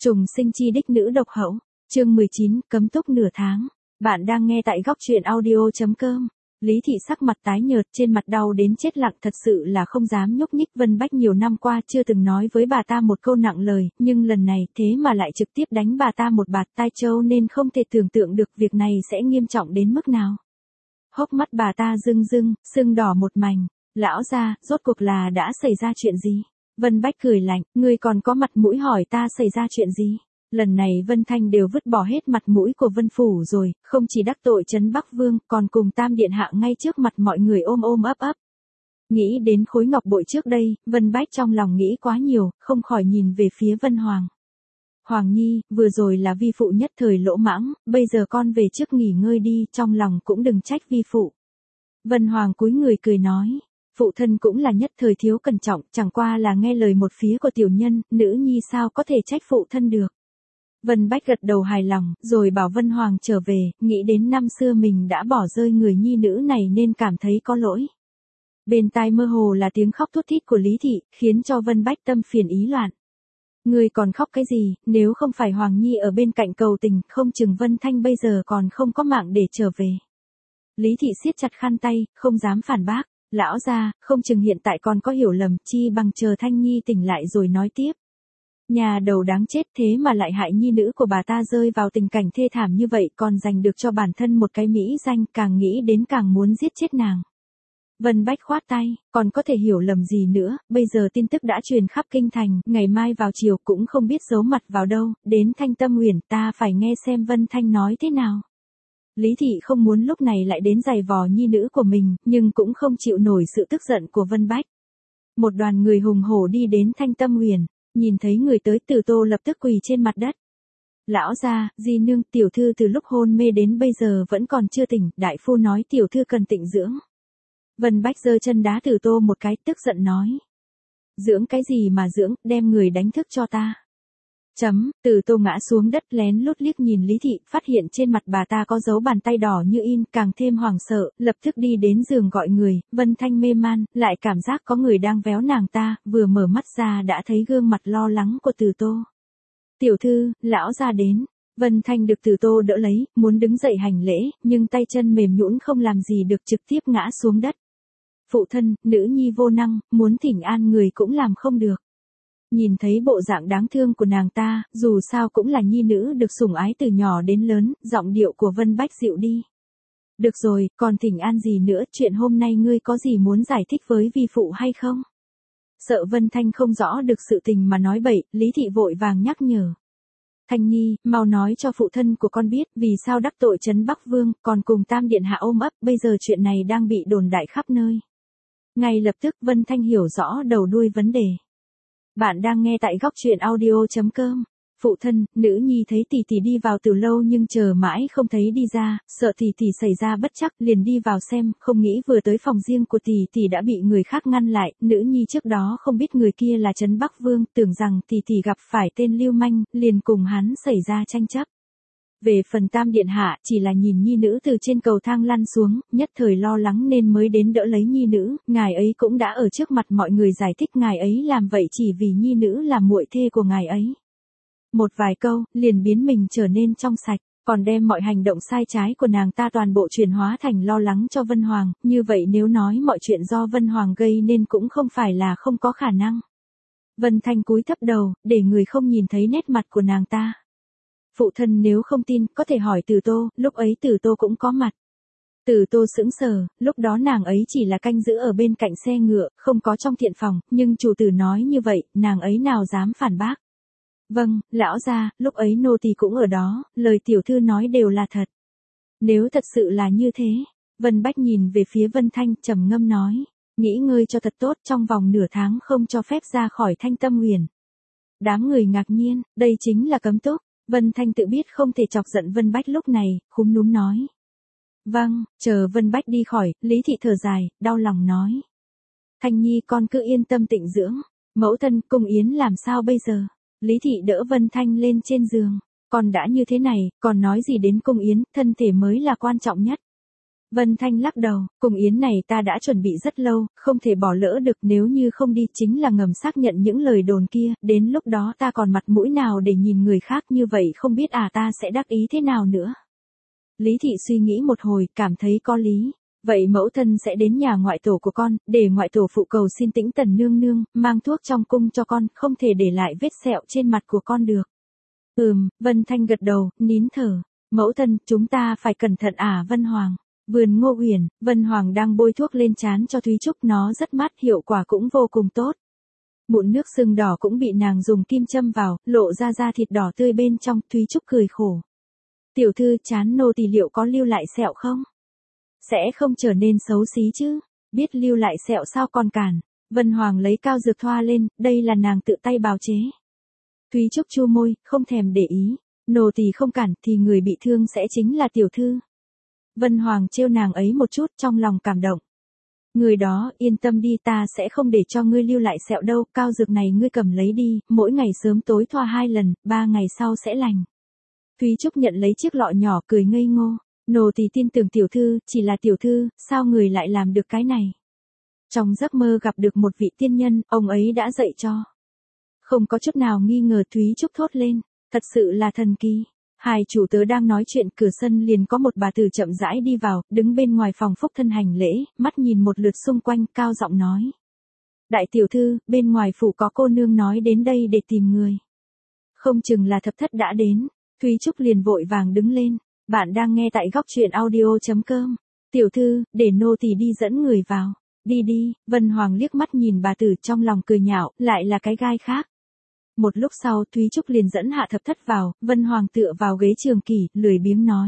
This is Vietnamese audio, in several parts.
Trùng sinh chi đích nữ độc hậu, chương 19, cấm túc nửa tháng. Bạn đang nghe tại góc truyện audio.com. Lý Thị sắc mặt tái nhợt, trên mặt đau đến chết lặng, thật sự là không dám nhúc nhích. Vân Bách nhiều năm qua chưa từng nói với bà ta một câu nặng lời, nhưng lần này thế mà lại trực tiếp đánh bà ta một bạt tai trâu, nên không thể tưởng tượng được việc này sẽ nghiêm trọng đến mức nào. Hốc mắt bà ta rưng rưng, sưng đỏ một mảnh. Lão gia, rốt cuộc là đã xảy ra chuyện gì? Vân Bách cười lạnh, ngươi còn có mặt mũi hỏi ta xảy ra chuyện gì? Lần này Vân Thanh đều vứt bỏ hết mặt mũi của Vân Phủ rồi, không chỉ đắc tội Trấn Bắc Vương, còn cùng Tam Điện Hạ ngay trước mặt mọi người ôm ôm ấp ấp. Nghĩ đến khối ngọc bội trước đây, Vân Bách trong lòng nghĩ quá nhiều, không khỏi nhìn về phía Vân Hoàng. Hoàng Nhi, vừa rồi là vi phụ nhất thời lỗ mãng, bây giờ con về trước nghỉ ngơi đi, trong lòng cũng đừng trách vi phụ. Vân Hoàng cúi người cười nói. Phụ thân cũng là nhất thời thiếu cẩn trọng, chẳng qua là nghe lời một phía của tiểu nhân, nữ nhi sao có thể trách phụ thân được. Vân Bách gật đầu hài lòng, rồi bảo Vân Hoàng trở về, nghĩ đến năm xưa mình đã bỏ rơi người nhi nữ này nên cảm thấy có lỗi. Bên tai mơ hồ là tiếng khóc thút thít của Lý Thị, khiến cho Vân Bách tâm phiền ý loạn. Người còn khóc cái gì, nếu không phải Hoàng Nhi ở bên cạnh cầu tình, không chừng Vân Thanh bây giờ còn không có mạng để trở về. Lý Thị siết chặt khăn tay, không dám phản bác. Lão gia, không chừng hiện tại còn có hiểu lầm, chi bằng chờ Thanh Nhi tỉnh lại rồi nói tiếp. Nhà đầu đáng chết, thế mà lại hại nhi nữ của bà ta rơi vào tình cảnh thê thảm như vậy, còn giành được cho bản thân một cái mỹ danh, càng nghĩ đến càng muốn giết chết nàng. Vân Bách khoát tay, còn có thể hiểu lầm gì nữa, bây giờ tin tức đã truyền khắp kinh thành, ngày mai vào chiều cũng không biết giấu mặt vào đâu, đến Thanh Tâm Uyển ta phải nghe xem Vân Thanh nói thế nào. Lý Thị không muốn lúc này lại đến giày vò nhi nữ của mình, nhưng cũng không chịu nổi sự tức giận của Vân Bách. Một đoàn người hùng hổ đi đến Thanh Tâm Uyển, nhìn thấy người tới, Từ Tô lập tức quỳ trên mặt đất. Lão gia, di nương, tiểu thư từ lúc hôn mê đến bây giờ vẫn còn chưa tỉnh, đại phu nói tiểu thư cần tịnh dưỡng. Vân Bách giơ chân đá Từ Tô một cái, tức giận nói. Dưỡng cái gì mà dưỡng, đem người đánh thức cho ta. Từ Tô ngã xuống đất, lén lút liếc nhìn Lý Thị, phát hiện trên mặt bà ta có dấu bàn tay đỏ như in, càng thêm hoảng sợ, lập tức đi đến giường gọi người. Vân Thanh mê man, lại cảm giác có người đang véo nàng ta, vừa mở mắt ra đã thấy gương mặt lo lắng của Từ Tô. Tiểu thư, lão gia đến. Vân Thanh được Từ Tô đỡ lấy, muốn đứng dậy hành lễ, nhưng tay chân mềm nhũn không làm gì được, trực tiếp ngã xuống đất. Phụ thân, nữ nhi vô năng, muốn thỉnh an người cũng làm không được. Nhìn thấy bộ dạng đáng thương của nàng ta, dù sao cũng là nhi nữ được sủng ái từ nhỏ đến lớn, giọng điệu của Vân Bách dịu đi. Được rồi, còn thỉnh an gì nữa, chuyện hôm nay ngươi có gì muốn giải thích với vi phụ hay không? Sợ Vân Thanh không rõ được sự tình mà nói bậy, Lý Thị vội vàng nhắc nhở. Thanh Nhi, mau nói cho phụ thân của con biết vì sao đắc tội Trấn Bắc Vương, còn cùng Tam Điện Hạ ôm ấp, bây giờ chuyện này đang bị đồn đại khắp nơi. Ngay lập tức Vân Thanh hiểu rõ đầu đuôi vấn đề. Bạn đang nghe tại góc truyện audio.com. Phụ thân, nữ nhi thấy tỷ tỷ đi vào từ lâu nhưng chờ mãi không thấy đi ra, sợ tỷ tỷ xảy ra bất trắc, liền đi vào xem, không nghĩ vừa tới phòng riêng của tỷ tỷ đã bị người khác ngăn lại. Nữ nhi trước đó không biết người kia là Trấn Bắc Vương, tưởng rằng tỷ tỷ gặp phải tên lưu manh, liền cùng hắn xảy ra tranh chấp. Về phần Tam Điện Hạ, chỉ là nhìn nhi nữ từ trên cầu thang lăn xuống, nhất thời lo lắng nên mới đến đỡ lấy nhi nữ, ngài ấy cũng đã ở trước mặt mọi người giải thích ngài ấy làm vậy chỉ vì nhi nữ là muội thê của ngài ấy. Một vài câu, liền biến mình trở nên trong sạch, còn đem mọi hành động sai trái của nàng ta toàn bộ chuyển hóa thành lo lắng cho Vân Hoàng, như vậy nếu nói mọi chuyện do Vân Hoàng gây nên cũng không phải là không có khả năng. Vân Thanh cúi thấp đầu, để người không nhìn thấy nét mặt của nàng ta. Phụ thân nếu không tin, có thể hỏi Từ Tô, lúc ấy Từ Tô cũng có mặt. Từ Tô sững sờ, lúc đó nàng ấy chỉ là canh giữ ở bên cạnh xe ngựa, không có trong thiện phòng, nhưng chủ tử nói như vậy, nàng ấy nào dám phản bác. Vâng, lão gia, lúc ấy nô tỳ cũng ở đó, lời tiểu thư nói đều là thật. Nếu thật sự là như thế, Vân Bách nhìn về phía Vân Thanh, trầm ngâm nói, nghĩ ngơi cho thật tốt, trong vòng nửa tháng không cho phép ra khỏi Thanh Tâm Uyển. Đám người ngạc nhiên, đây chính là cấm túc. Vân Thanh tự biết không thể chọc giận Vân Bách lúc này, khúm núm nói. Vâng, chờ Vân Bách đi khỏi, Lý Thị thở dài, đau lòng nói. Thanh Nhi con cứ yên tâm tịnh dưỡng, mẫu thân Cung Yến làm sao bây giờ? Lý Thị đỡ Vân Thanh lên trên giường, con đã như thế này, còn nói gì đến Cung Yến, thân thể mới là quan trọng nhất. Vân Thanh lắc đầu, cùng yến này ta đã chuẩn bị rất lâu, không thể bỏ lỡ được, nếu như không đi chính là ngầm xác nhận những lời đồn kia, đến lúc đó ta còn mặt mũi nào để nhìn người khác như vậy, không biết ta sẽ đắc ý thế nào nữa. Lý Thị suy nghĩ một hồi, cảm thấy có lý. Vậy mẫu thân sẽ đến nhà ngoại tổ của con, để ngoại tổ phụ cầu xin Tĩnh Tần nương nương, mang thuốc trong cung cho con, không thể để lại vết sẹo trên mặt của con được. Vân Thanh gật đầu, nín thở. Mẫu thân, chúng ta phải cẩn thận Vân Hoàng. Vườn Ngô Huyền, Vân Hoàng đang bôi thuốc lên trán cho Thúy Trúc, nó rất mát, hiệu quả cũng vô cùng tốt. Mụn nước sưng đỏ cũng bị nàng dùng kim châm vào, lộ ra da thịt đỏ tươi bên trong, Thúy Trúc cười khổ. Tiểu thư, trán nô tỳ liệu có lưu lại sẹo không? Sẽ không trở nên xấu xí chứ, biết lưu lại sẹo sao còn cản. Vân Hoàng lấy cao dược thoa lên, đây là nàng tự tay bào chế. Thúy Trúc chu môi, không thèm để ý. Nô tỳ không cản thì người bị thương sẽ chính là tiểu thư. Vân Hoàng trêu nàng ấy một chút, trong lòng cảm động. Người đó, yên tâm đi, ta sẽ không để cho ngươi lưu lại sẹo đâu, cao dược này ngươi cầm lấy đi, mỗi ngày sớm tối thoa 2 lần, 3 ngày sau sẽ lành. Thúy Trúc nhận lấy chiếc lọ nhỏ, cười ngây ngô. Nô tỳ tin tưởng tiểu thư, chỉ là tiểu thư, sao người lại làm được cái này? Trong giấc mơ gặp được một vị tiên nhân, ông ấy đã dạy cho. Không có chút nào nghi ngờ, Thúy Trúc thốt lên, thật sự là thần kỳ. Hai chủ tớ đang nói chuyện, cửa sân liền có một bà tử chậm rãi đi vào, đứng bên ngoài phòng phúc thân hành lễ, mắt nhìn một lượt xung quanh, cao giọng nói. Đại tiểu thư, bên ngoài phủ có cô nương nói đến đây để tìm người. Không chừng là thập thất đã đến. Thúy Trúc liền vội vàng đứng lên. Bạn đang nghe tại góc truyện audio.com. Tiểu thư, để nô tỳ đi dẫn người vào. Đi đi, Vân Hoàng liếc mắt nhìn bà tử, trong lòng cười nhạo, lại là cái gai khác. Một lúc sau, Thúy Trúc liền dẫn hạ thập thất vào, Vân Hoàng tựa vào ghế trường kỷ, lười biếng nói.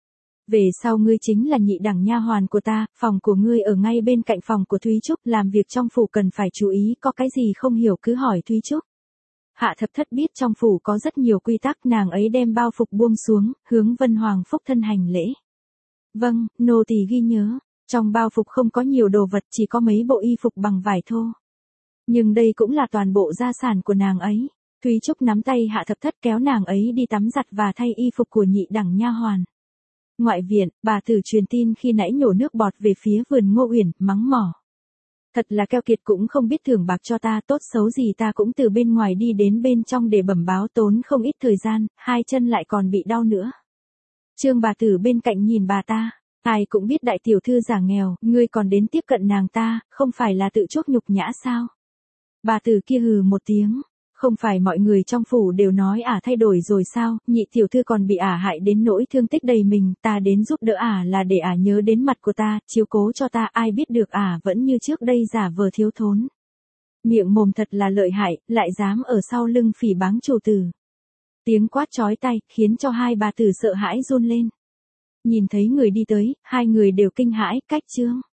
Về sau ngươi chính là nhị đẳng nha hoàn của ta, phòng của ngươi ở ngay bên cạnh phòng của Thúy Trúc, làm việc trong phủ cần phải chú ý, có cái gì không hiểu cứ hỏi Thúy Trúc. Hạ thập thất biết trong phủ có rất nhiều quy tắc, nàng ấy đem bao phục buông xuống, hướng Vân Hoàng phúc thân hành lễ. Vâng, nô tỳ ghi nhớ, trong bao phục không có nhiều đồ vật, chỉ có mấy bộ y phục bằng vải thô. Nhưng đây cũng là toàn bộ gia sản của nàng ấy. Thúy Trúc nắm tay hạ thập thất kéo nàng ấy đi tắm giặt và thay y phục của nhị đẳng nha hoàn. Ngoại viện, bà tử truyền tin khi nãy nhổ nước bọt về phía vườn Ngô Uyển, mắng mỏ. Thật là keo kiệt, cũng không biết thưởng bạc cho ta, tốt xấu gì ta cũng từ bên ngoài đi đến bên trong để bẩm báo, tốn không ít thời gian, hai chân lại còn bị đau nữa. Trương bà tử bên cạnh nhìn bà ta, ai cũng biết đại tiểu thư giả nghèo, ngươi còn đến tiếp cận nàng ta, không phải là tự chuốc nhục nhã sao? Bà tử kia hừ một tiếng, không phải mọi người trong phủ đều nói thay đổi rồi sao, nhị tiểu thư còn bị hại đến nỗi thương tích đầy mình, ta đến giúp đỡ là để nhớ đến mặt của ta, chiếu cố cho ta, ai biết được vẫn như trước đây giả vờ thiếu thốn. Miệng mồm thật là lợi hại, lại dám ở sau lưng phỉ báng chủ tử. Tiếng quát chói tai, khiến cho hai bà tử sợ hãi run lên. Nhìn thấy người đi tới, hai người đều kinh hãi, cách chương.